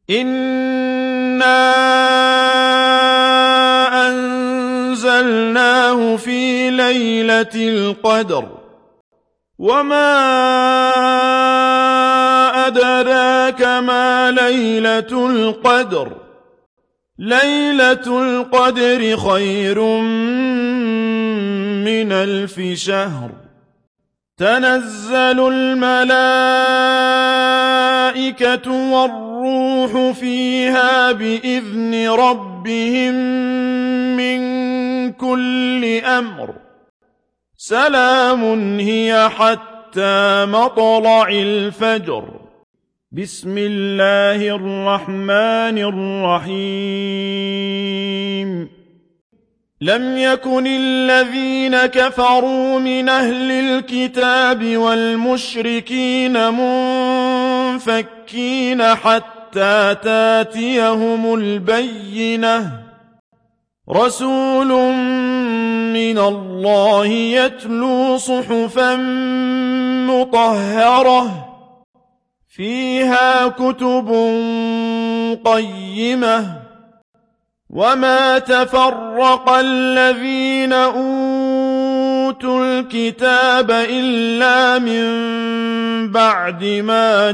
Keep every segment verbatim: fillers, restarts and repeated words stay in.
إِنَّا أَنزَلْنَاهُ فِي لَيْلَةِ الْقَدْرِ وَمَا أَدْرَاكَ مَا لَيْلَةُ الْقَدْرِ لَيْلَةُ الْقَدْرِ خَيْرٌ مِّنْ أَلْفِ شَهْرٍ تَنَزَّلُ الْمَلَائِكَةُ وَالرُّوحُ فِيهَا بِإِذْنِ رَبِّهِم مِّن كُلِّ أَمْرٍ سَلَامٌ هِيَ حَتَّىٰ مَطْلَعِ الْفَجْرِ بسم الله الرحمن الرحيم لم يكن الذين كفروا من أهل الكتاب والمشركين منفكين حتى تاتيهم البينة رسول من الله يتلو صحفا مطهرة فيها كتب قيمة وما تفرق الذين أوتوا الكتاب إلا من بعد ما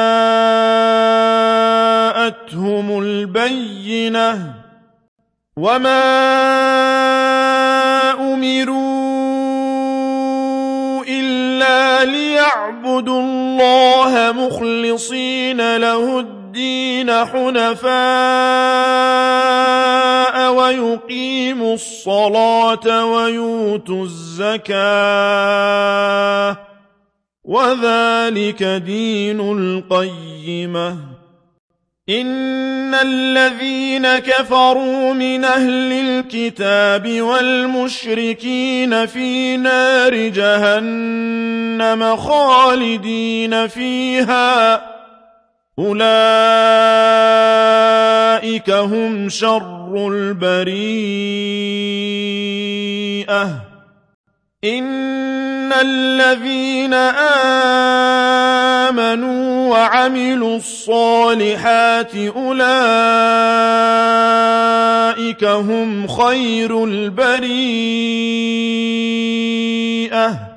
جاءتهم البينة وما أمروا إلا ليعبدوا الله مخلصين له الدين حنفاء ويقيموا الصلاة ويؤتوا الزكاة وذلك دين القيمة إن الذين كفروا من أهل الكتاب والمشركين في نار جهنم خالدين فيها أولئك هم شر البريئة إن الذين آمنوا وعملوا الصالحات أولئك هم خير البريئة